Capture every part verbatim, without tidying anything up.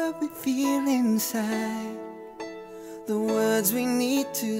love we feel inside, the words we need to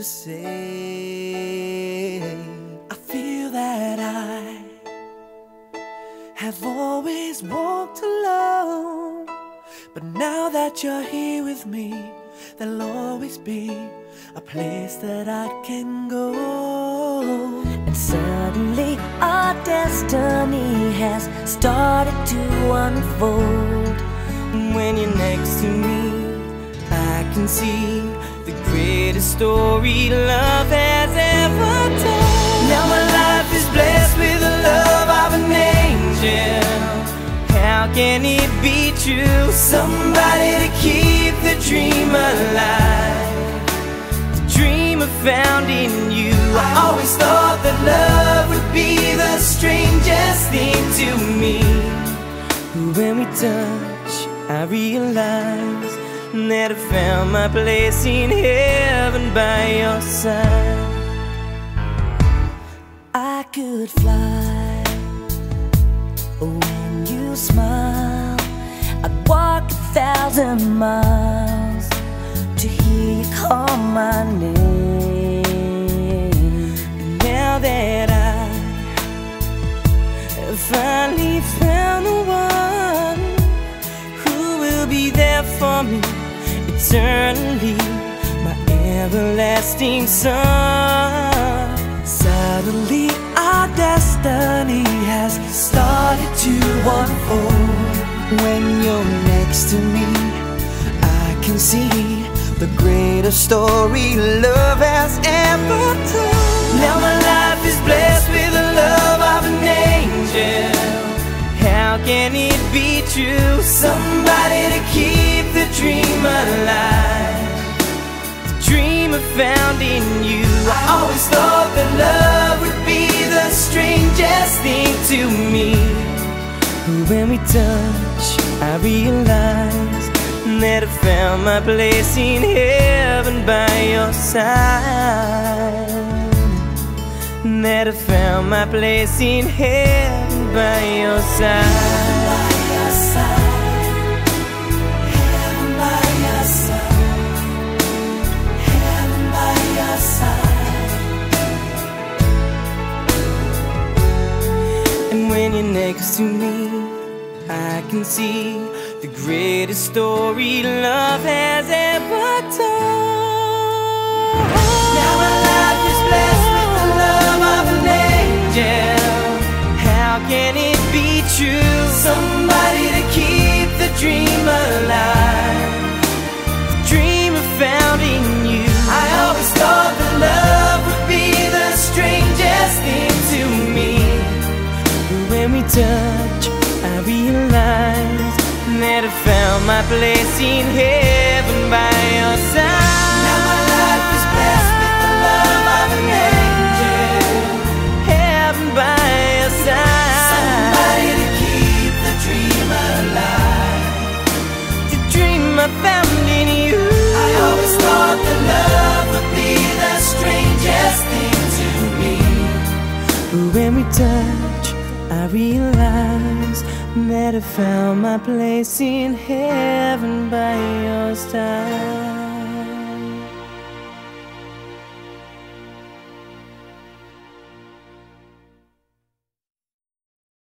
say. I feel that I have always walked alone, but now that you're here with me, there'll always be a place that I can go. And suddenly our destiny has started to unfold. When you're next to me, I can see the greatest story love has ever told. Now my life is blessed with the love of an angel. How can it be true? Somebody to keep the dream alive, the dream I found in you. I always thought that love would be the strangest thing to me. When we touch, I realize that I found my place in heaven by your side. I could fly when you smile. I'd walk a thousand miles to hear you call my name. And now that I have finally found the one who will be there for me eternally, my everlasting son. Suddenly our destiny has started to unfold. When you're next to me, I can see the greatest story love has ever told. Now my life is blessed with the love of an angel. How can it be true? Somebody to keep the dream alive, the dream I found in you. I always thought that love would be the strangest thing to me. When we touch, I realize that I found my place in heaven by your side. That I found my place in heaven by your side. By your side, heaven by your side, heaven by your side. And when you're next to me, I can see the greatest story love has ever told. Now my life is blessed with the love of an angel. How can it be true? Somebody to keep the dream alive, the dream I found in you. I always thought that love would be the strangest thing to me. When we touch, I realize that I found my place in heaven by your side. Now my life is blessed with the love of an angel. Heaven by your side. Somebody to keep the dream alive, the dream I found in you. I always thought that love would be the strangest thing to me. When we touch, I realize that I found my place in heaven by your side.